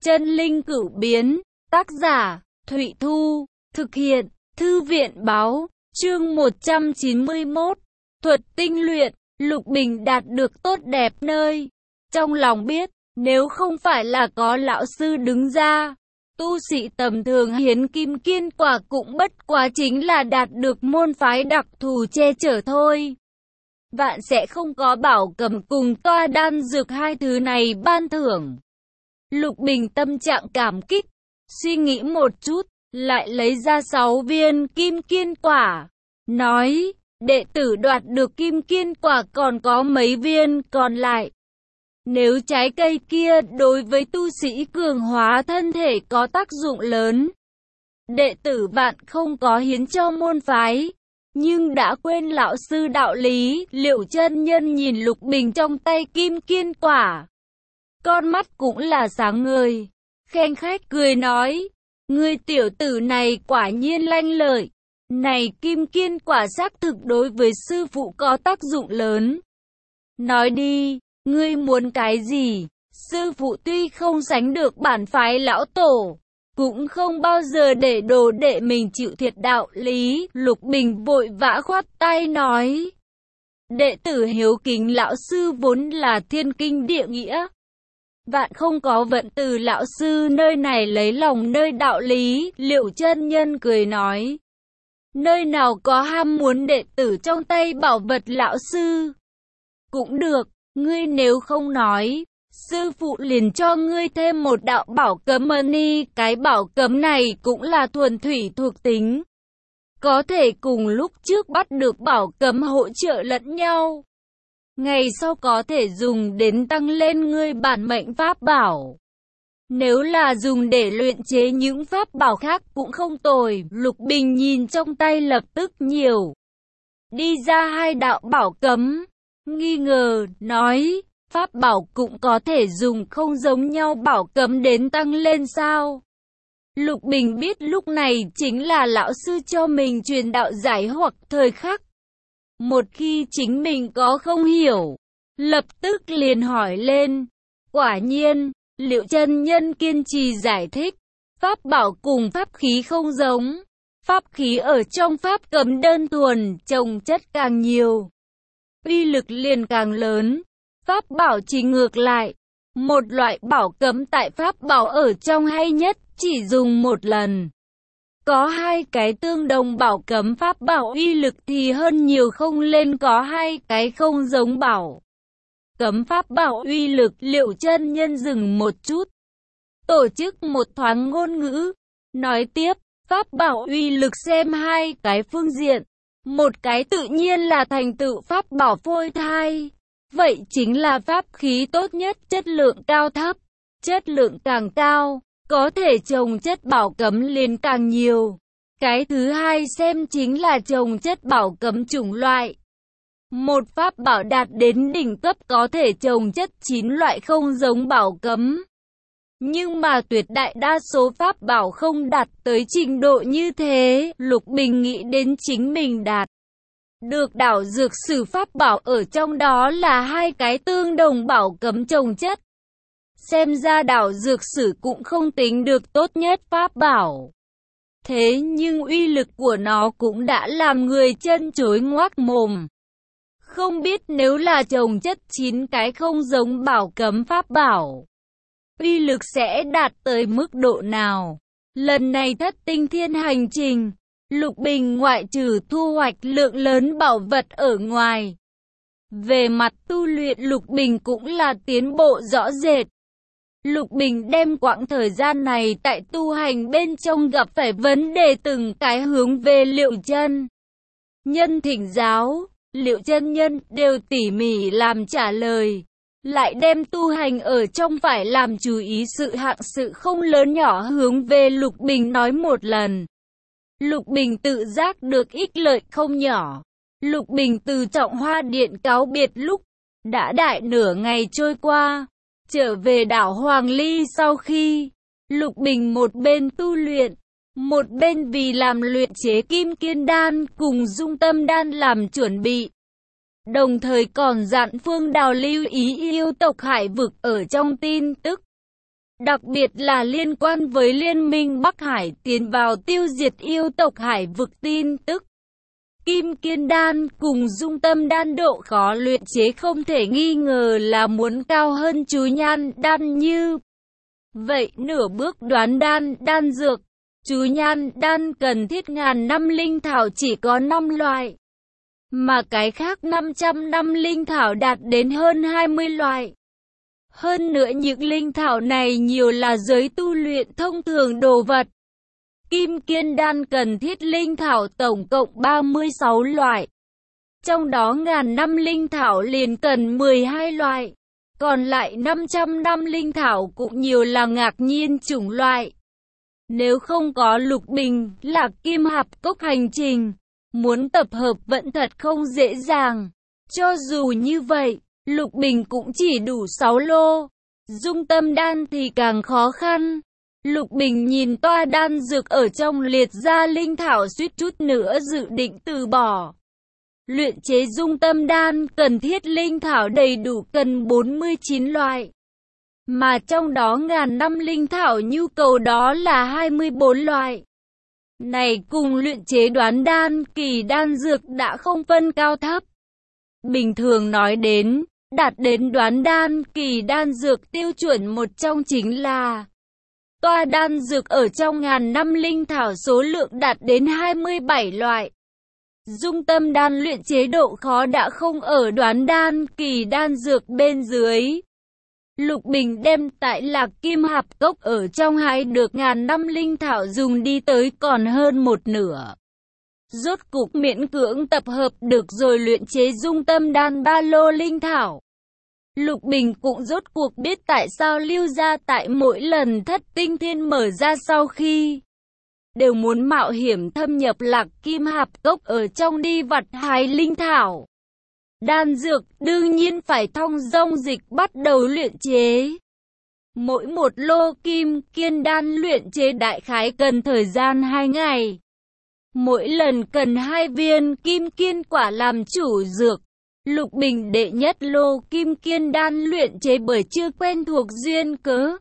Chân linh cửu biến, tác giả, Thụy Thu, thực hiện, Thư viện báo, chương 191, thuật tinh luyện, Lục Bình đạt được tốt đẹp nơi. Trong lòng biết, nếu không phải là có lão sư đứng ra, tu sĩ tầm thường hiến kim kiên quả cũng bất quá chính là đạt được môn phái đặc thù che chở thôi. Vạn sẽ không có bảo cầm cùng toa đan dược hai thứ này ban thưởng. Lục Bình tâm trạng cảm kích, suy nghĩ một chút, lại lấy ra 6 viên kim kiên quả. Nói, đệ tử đoạt được kim kiên quả còn có mấy viên còn lại. Nếu trái cây kia đối với tu sĩ cường hóa thân thể có tác dụng lớn, đệ tử vạn không có hiến cho môn phái. Nhưng đã quên lão sư đạo lý, Liệu chân nhân nhìn Lục Bình trong tay kim kiên quả. Con mắt cũng là sáng ngời, khen khách cười nói, ngươi tiểu tử này quả nhiên lanh lợi. Này kim kiên quả xác thực đối với sư phụ có tác dụng lớn. Nói đi, ngươi muốn cái gì? Sư phụ tuy không sánh được bản phái lão tổ, cũng không bao giờ để đồ đệ mình chịu thiệt đạo lý. Lục Bình vội vã khoát tay nói, đệ tử hiếu kính lão sư vốn là thiên kinh địa nghĩa. Vạn không có vận từ lão sư nơi này lấy lòng nơi đạo lý. Liệu chân nhân cười nói, nơi nào có ham muốn đệ tử trong tay bảo vật lão sư. Cũng được, ngươi nếu không nói, sư phụ liền cho ngươi thêm một đạo bảo cấm mani. Cái bảo cấm này cũng là thuần thủy thuộc tính, có thể cùng lúc trước bắt được bảo cấm hỗ trợ lẫn nhau. Ngày sau có thể dùng đến tăng lên ngươi bản mệnh pháp bảo. Nếu là dùng để luyện chế những pháp bảo khác cũng không tồi. Lục Bình nhìn trong tay lập tức nhiều đi ra 2 đạo bảo cấm, nghi ngờ, nói, pháp bảo cũng có thể dùng không giống nhau bảo cấm đến tăng lên sao? Lục Bình biết lúc này chính là lão sư cho mình truyền đạo giải hoặc thời khắc. Một khi chính mình có không hiểu, lập tức liền hỏi lên. Quả nhiên, Liệu chân nhân kiên trì giải thích, pháp bảo cùng pháp khí không giống. Pháp khí ở trong pháp cấm đơn thuần, trồng chất càng nhiều, uy lực liền càng lớn. Pháp bảo chỉ ngược lại, một loại bảo cấm tại pháp bảo ở trong hay nhất chỉ dùng một lần. Có 2 cái tương đồng bảo cấm pháp bảo uy lực thì hơn nhiều không lên có 2 cái không giống bảo cấm pháp bảo uy lực. Liệu chân nhân dừng một chút, tổ chức một thoáng ngôn ngữ, nói tiếp, pháp bảo uy lực xem 2 cái phương diện. Một cái tự nhiên là thành tựu pháp bảo phôi thai, vậy chính là pháp khí tốt nhất, chất lượng cao thấp. Chất lượng càng cao, có thể trồng chất bảo cấm liền càng nhiều. Cái thứ hai xem chính là trồng chất bảo cấm chủng loại. Một pháp bảo đạt đến đỉnh cấp có thể trồng chất 9 loại không giống bảo cấm. Nhưng mà tuyệt đại đa số pháp bảo không đạt tới trình độ như thế. Lục Bình nghĩ đến chính mình đạt được đảo dược sử pháp bảo ở trong đó là 2 cái tương đồng bảo cấm trồng chất. Xem ra đảo dược sử cũng không tính được tốt nhất pháp bảo. Thế nhưng uy lực của nó cũng đã làm người chân chối ngoác mồm. Không biết nếu là trồng chất 9 cái không giống bảo cấm pháp bảo, uy lực sẽ đạt tới mức độ nào? Lần này Thất Tinh Thiên hành trình, Lục Bình ngoại trừ thu hoạch lượng lớn bảo vật ở ngoài, về mặt tu luyện Lục Bình cũng là tiến bộ rõ rệt. Lục Bình đem quãng thời gian này tại tu hành bên trong gặp phải vấn đề từng cái hướng về Liệu chân nhân thỉnh giáo. Liệu chân nhân đều tỉ mỉ làm trả lời, lại đem tu hành ở trong phải làm chú ý sự hạng sự không lớn nhỏ hướng về Lục Bình nói một lần. Lục Bình tự giác được ích lợi không nhỏ. Lục Bình từ Trọng Hoa Điện cáo biệt lúc đã đại nửa ngày trôi qua, trở về đảo Hoàng Ly sau khi Lục Bình một bên tu luyện, một bên vì làm luyện chế kim kiên đan cùng dung tâm đan làm chuẩn bị. Đồng thời còn dặn Phương Đào lưu ý yêu tộc Hải Vực ở trong tin tức. đặc biệt là liên quan với Liên minh Bắc Hải tiến vào tiêu diệt yêu tộc Hải vực tin tức. Kim Kiên Đan cùng Dung Tâm Đan độ khó luyện chế không thể nghi ngờ là muốn cao hơn Chú Nhan Đan như vậy. Nửa bước đoán đan dược, Chú Nhan Đan cần thiết ngàn năm linh thảo chỉ có 5 loại, mà cái khác 500 năm linh thảo đạt đến hơn 20 loại. Hơn nữa những linh thảo này nhiều là giới tu luyện thông thường đồ vật. Kim Kiên Đan cần thiết linh thảo tổng cộng 36 loại. Trong đó ngàn năm linh thảo liền cần 12 loại. Còn lại 500 năm linh thảo cũng nhiều là ngạc nhiên chủng loại. Nếu không có Lục Bình, Lạc Kim Hạp Cốc hành trình, muốn tập hợp vẫn thật không dễ dàng. Cho dù như vậy, Lục Bình cũng chỉ đủ 6 lô. Dung Tâm Đan thì càng khó khăn. Lục Bình nhìn toa đan dược ở trong liệt gia linh thảo suýt chút nữa dự định từ bỏ. Luyện chế Dung Tâm Đan cần thiết linh thảo đầy đủ cần 49 loại. Mà trong đó ngàn năm linh thảo nhu cầu đó là 24 loại. Này cùng luyện chế đoán đan kỳ đan dược đã không phân cao thấp. Bình thường nói đến, đạt đến đoán đan kỳ đan dược tiêu chuẩn một trong chính là toa đan dược ở trong ngàn năm linh thảo số lượng đạt đến 27 loại. Dung Tâm Đan luyện chế độ khó đã không ở đoán đan kỳ đan dược bên dưới. Lục Bình đem tại Lạc Kim Hạp Cốc ở trong hái được ngàn năm linh thảo dùng đi tới còn hơn một nửa. Rốt cục miễn cưỡng tập hợp được rồi luyện chế Dung Tâm Đan 3 lô linh thảo. Lục Bình cũng rốt cuộc biết tại sao Lưu gia tại mỗi lần Thất Tinh Thiên mở ra sau khi đều muốn mạo hiểm thâm nhập Lạc Kim Hạp Cốc ở trong đi vặt hái linh thảo. Đan dược đương nhiên phải thong dong dịch bắt đầu luyện chế. Mỗi một lô Kim Kiên Đan luyện chế đại khái cần thời gian 2 ngày. Mỗi lần cần 2 viên Kim Kiên quả làm chủ dược. Lục Bình đệ nhất lô Kim Kiên Đan luyện chế bởi chưa quen thuộc duyên cớ,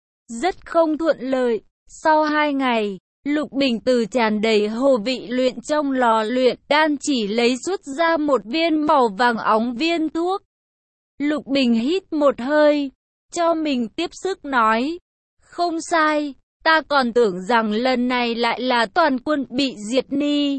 rất không thuận lợi. Sau 2 ngày, Lục Bình từ tràn đầy hồ vị luyện trong lò luyện đan chỉ lấy xuất ra một viên màu vàng óng viên thuốc. Lục Bình hít một hơi, cho mình tiếp sức nói, không sai, ta còn tưởng rằng lần này lại là toàn quân bị diệt ni.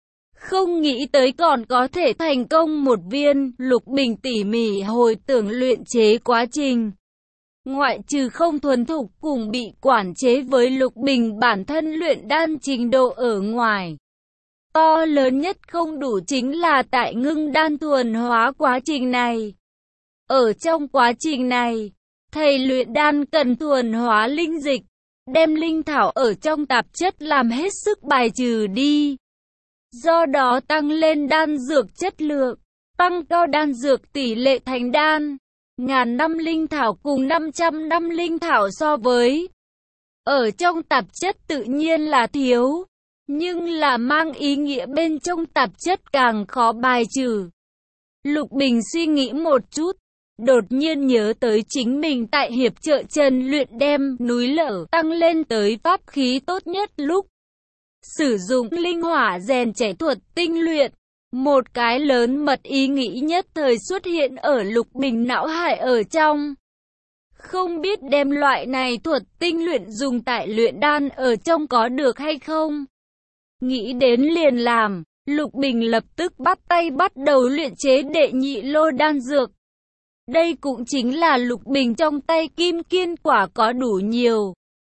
Không nghĩ tới còn có thể thành công một viên. Lục Bình tỉ mỉ hồi tưởng luyện chế quá trình. Ngoại trừ không thuần thục cùng bị quản chế với Lục Bình bản thân luyện đan trình độ ở ngoài, to lớn nhất không đủ chính là tại ngưng đan thuần hóa quá trình này. Ở trong quá trình này, thầy luyện đan cần thuần hóa linh dịch, đem linh thảo ở trong tạp chất làm hết sức bài trừ đi. Do đó tăng lên đan dược chất lượng, tăng cao đan dược tỷ lệ thành đan. Ngàn năm linh thảo cùng 500 năm linh thảo so với ở trong tạp chất tự nhiên là thiếu, nhưng là mang ý nghĩa bên trong tạp chất càng khó bài trừ. Lục Bình suy nghĩ một chút, đột nhiên nhớ tới chính mình tại hiệp trợ Trần luyện đem núi lở tăng lên tới pháp khí tốt nhất lúc sử dụng linh hỏa rèn trẻ thuật tinh luyện. Một cái lớn mật ý nghĩ nhất thời xuất hiện ở Lục Bình não hải ở trong. Không biết đem loại này thuật tinh luyện dùng tại luyện đan ở trong có được hay không? Nghĩ đến liền làm, Lục Bình lập tức bắt tay bắt đầu luyện chế đệ nhị lô đan dược. Đây cũng chính là Lục Bình trong tay Kim Kiên quả có đủ nhiều.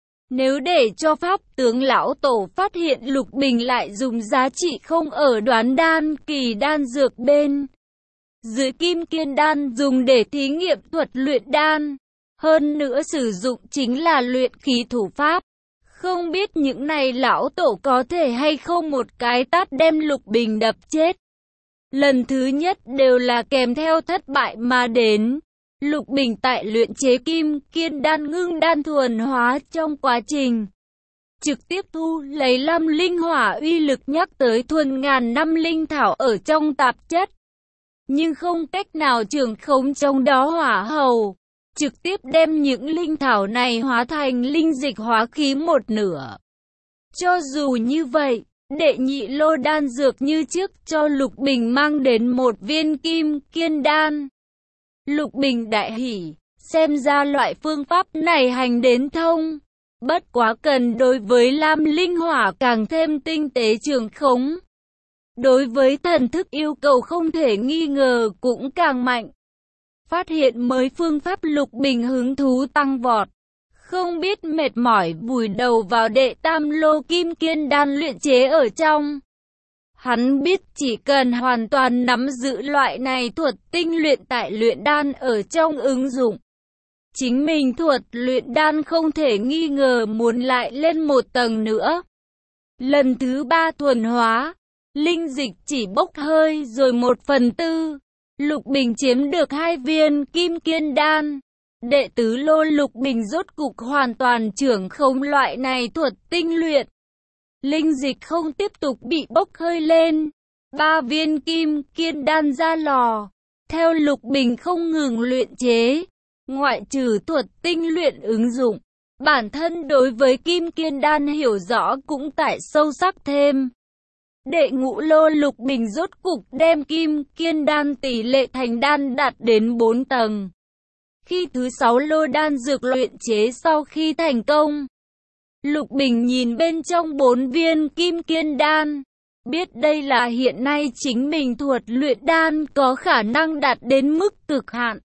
Nếu để cho Pháp tướng lão tổ phát hiện Lục Bình lại dùng giá trị không ở đoán đan kỳ đan dược bên dưới Kim Kiên Đan dùng để thí nghiệm thuật luyện đan, hơn nữa sử dụng chính là luyện khí thủ pháp. Không biết những này lão tổ có thể hay không một cái tát đem Lục Bình đập chết. Lần thứ nhất đều là kèm theo thất bại mà đến. Lục Bình tại luyện chế Kim Kiên Đan ngưng đan thuần hóa trong quá trình trực tiếp thu lấy 5 linh hỏa uy lực nhắc tới thuần ngàn năm linh thảo ở trong tạp chất, nhưng không cách nào trường khống trong đó hỏa hầu. trực tiếp đem những linh thảo này hóa thành linh dịch hóa khí một nửa. Cho dù như vậy, đệ nhị lô đan dược như trước cho Lục Bình mang đến một viên kim kiên đan. Lục Bình đại hỉ, xem ra loại phương pháp này hành đến thông. Bất quá cần đối với lam linh hỏa càng thêm tinh tế trường khống. Đối với thần thức yêu cầu không thể nghi ngờ cũng càng mạnh. Phát hiện mới phương pháp Lục Bình hứng thú tăng vọt. Không biết mệt mỏi vùi đầu vào đệ tam lô kim kiên đan luyện chế ở trong. Hắn biết chỉ cần hoàn toàn nắm giữ loại này thuật tinh luyện tại luyện đan ở trong ứng dụng. Chính mình thuật luyện đan không thể nghi ngờ muốn lại lên một tầng nữa. Lần thứ 3 thuần hóa, linh dịch chỉ bốc hơi rồi 1/4. Lục Bình chiếm được 2 viên kim kiên đan. Đệ tứ lô Lục Bình rốt cục hoàn toàn trưởng khống loại này thuật tinh luyện. Linh dịch không tiếp tục bị bốc hơi lên. 3 viên kim kiên đan ra lò. Theo Lục Bình không ngừng luyện chế. Ngoại trừ thuật tinh luyện ứng dụng, bản thân đối với kim kiên đan hiểu rõ cũng tại sâu sắc thêm. Đệ ngũ lô Lục Bình rốt cục đem kim kiên đan tỷ lệ thành đan đạt đến 4 tầng. Khi thứ 6 lô đan dược luyện chế sau khi thành công, Lục Bình nhìn bên trong 4 viên kim kiên đan, biết đây là hiện nay chính mình thuật luyện đan có khả năng đạt đến mức cực hạn.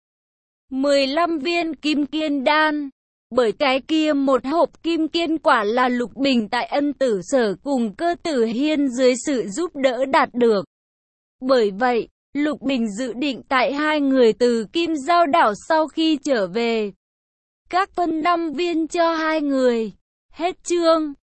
15 viên kim kiên đan. Bởi cái kia một hộp kim kiên quả là Lục Bình tại Ân Tử Sở cùng Cơ Tử Hiên dưới sự giúp đỡ đạt được. Bởi vậy, Lục Bình dự định tại 2 người từ Kim Giao đảo sau khi trở về, các phân 5 viên cho 2 người. Hết chương.